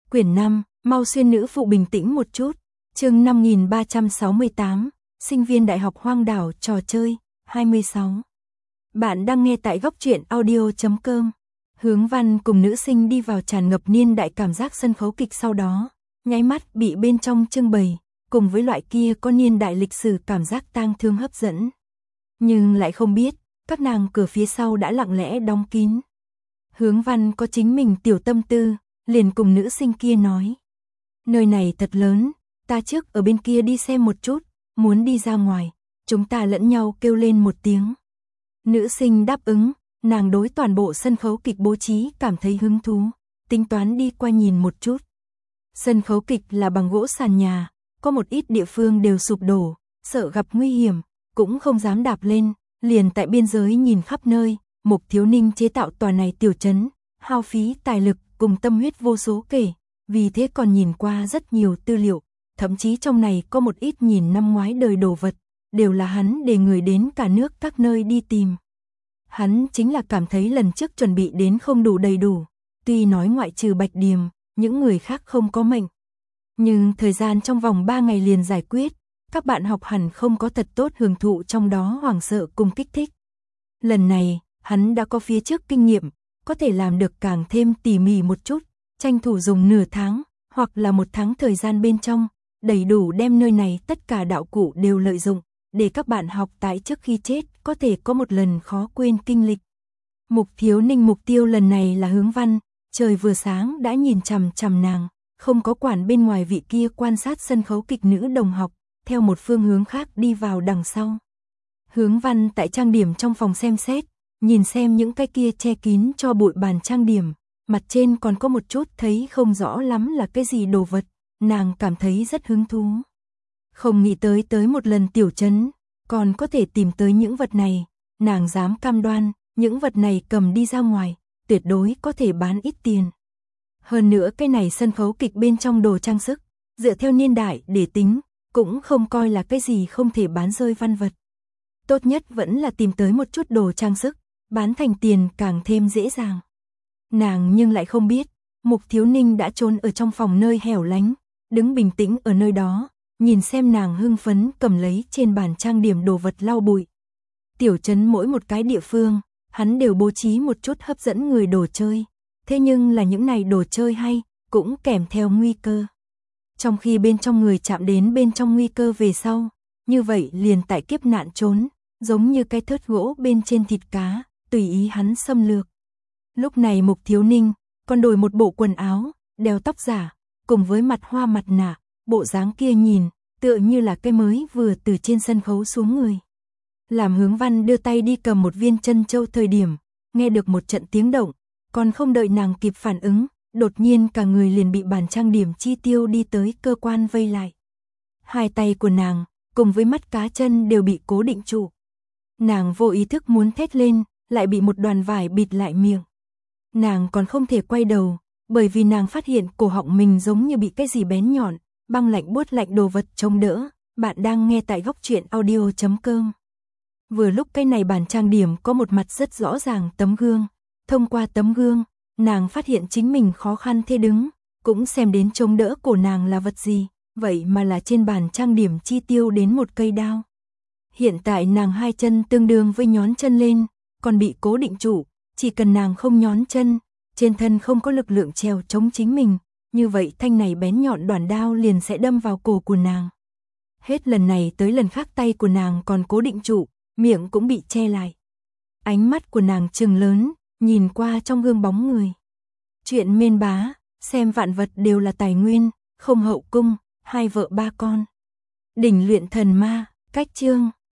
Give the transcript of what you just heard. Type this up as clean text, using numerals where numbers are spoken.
Quyển 5, mau xuyên nữ phụ bình tĩnh một chút. Chương 5368, sinh viên đại học hoang đảo trò chơi, 26. Bạn đang nghe tại góc truyện audio.com. Hướng Văn cùng nữ sinh đi vào tràn ngập niên đại cảm giác sân khấu kịch, sau đó nháy mắt bị bên trong trưng bày, cùng với loại kia có niên đại lịch sử cảm giác tang thương hấp dẫn. Nhưng lại không biết, các nàng cửa phía sau đã lặng lẽ đóng kín. Hướng Văn có chính mình tiểu tâm tư, liền cùng nữ sinh kia nói: nơi này thật lớn, ta trước ở bên kia đi xem một chút, muốn đi ra ngoài, chúng ta lẫn nhau kêu lên một tiếng. Nữ sinh đáp ứng, nàng đối toàn bộ sân khấu kịch bố trí cảm thấy hứng thú, tính toán đi qua nhìn một chút. Sân khấu kịch là bằng gỗ sàn nhà, có một ít địa phương đều sụp đổ, sợ gặp nguy hiểm, cũng không dám đạp lên, liền tại biên giới nhìn khắp nơi. Mục Thiếu Ninh chế tạo tòa này tiểu trấn, hao phí tài lực cùng tâm huyết vô số kể, vì thế còn nhìn qua rất nhiều tư liệu, thậm chí trong này có một ít nhìn năm ngoái đời đồ vật, đều là hắn để người đến cả nước các nơi đi tìm. Hắn chính là cảm thấy lần trước chuẩn bị đến không đủ đầy đủ, tuy nói ngoại trừ Bạch Điềm, những người khác không có mệnh. Nhưng thời gian trong vòng 3 ngày liền giải quyết, các bạn học hẳn không có thật tốt hưởng thụ trong đó hoảng sợ cùng kích thích. Lần này, hắn đã có phía trước kinh nghiệm, có thể làm được càng thêm tỉ mỉ một chút, tranh thủ dùng nửa tháng, hoặc là 1 tháng thời gian bên trong, đầy đủ đem nơi này tất cả đạo cụ đều lợi dụng, để các bạn học tại trước khi chết có thể có một lần khó quên kinh lịch. Mục Thiếu Ninh mục tiêu lần này là Hướng Văn, trời vừa sáng đã nhìn chằm chằm nàng, không có quản bên ngoài vị kia quan sát sân khấu kịch nữ đồng học, theo một phương hướng khác đi vào đằng sau. Hướng Văn tại trang điểm trong phòng xem xét, nhìn xem những cái kia che kín cho bụi bàn trang điểm, mặt trên còn có một chút thấy không rõ lắm là cái gì đồ vật, nàng cảm thấy rất hứng thú. Không nghĩ tới một lần tiểu trấn, còn có thể tìm tới những vật này, nàng dám cam đoan, những vật này cầm đi ra ngoài, tuyệt đối có thể bán ít tiền. Hơn nữa cái này sân khấu kịch bên trong đồ trang sức, dựa theo niên đại để tính, cũng không coi là cái gì không thể bán rơi văn vật. Tốt nhất vẫn là tìm tới một chút đồ trang sức, bán thành tiền càng thêm dễ dàng. Nàng nhưng lại không biết, Mục Thiếu Ninh đã trốn ở trong phòng nơi hẻo lánh, đứng bình tĩnh ở nơi đó, nhìn xem nàng hưng phấn cầm lấy trên bàn trang điểm đồ vật lau bụi. Tiểu trấn mỗi một cái địa phương, hắn đều bố trí một chút hấp dẫn người đồ chơi, thế nhưng là những này đồ chơi hay, cũng kèm theo nguy cơ. Trong khi bên trong người chạm đến bên trong nguy cơ về sau, như vậy liền tại kiếp nạn trốn, giống như cái thớt gỗ bên trên thịt cá, tùy ý hắn xâm lược. Lúc này Mục Thiếu Ninh còn đổi một bộ quần áo, đeo tóc giả, cùng với mặt hoa mặt nạ, bộ dáng kia nhìn, tựa như là cái mới vừa từ trên sân khấu xuống người. Làm Hướng Văn đưa tay đi cầm một viên chân châu thời điểm, nghe được một trận tiếng động, còn không đợi nàng kịp phản ứng, đột nhiên cả người liền bị bàn trang điểm chi tiêu đi tới cơ quan vây lại. Hai tay của nàng, cùng với mắt cá chân đều bị cố định trụ. Nàng vô ý thức muốn thét lên, lại bị một đoàn vải bịt lại miệng. Nàng còn không thể quay đầu, bởi vì nàng phát hiện cổ họng mình giống như bị cái gì bén nhọn, băng lạnh buốt lạnh đồ vật chống đỡ. Bạn đang nghe tại góc truyện audio.com. Vừa lúc cái này bàn trang điểm có một mặt rất rõ ràng tấm gương. Thông qua tấm gương, nàng phát hiện chính mình khó khăn thế đứng, cũng xem đến chống đỡ cổ nàng là vật gì, vậy mà là trên bàn trang điểm chi tiêu đến một cây đao. Hiện tại nàng hai chân tương đương với nhón chân lên, còn bị cố định trụ, chỉ cần nàng không nhón chân, trên thân không có lực lượng trèo chống chính mình, như vậy thanh này bén nhọn đoản đao liền sẽ đâm vào cổ của nàng. Hết lần này tới lần khác tay của nàng còn cố định trụ, miệng cũng bị che lại. Ánh mắt của nàng trừng lớn, nhìn qua trong gương bóng người. Chuyện mên bá, xem vạn vật đều là tài nguyên, không hậu cung, 2 vợ 3 con. Đỉnh luyện thần ma, cách chương.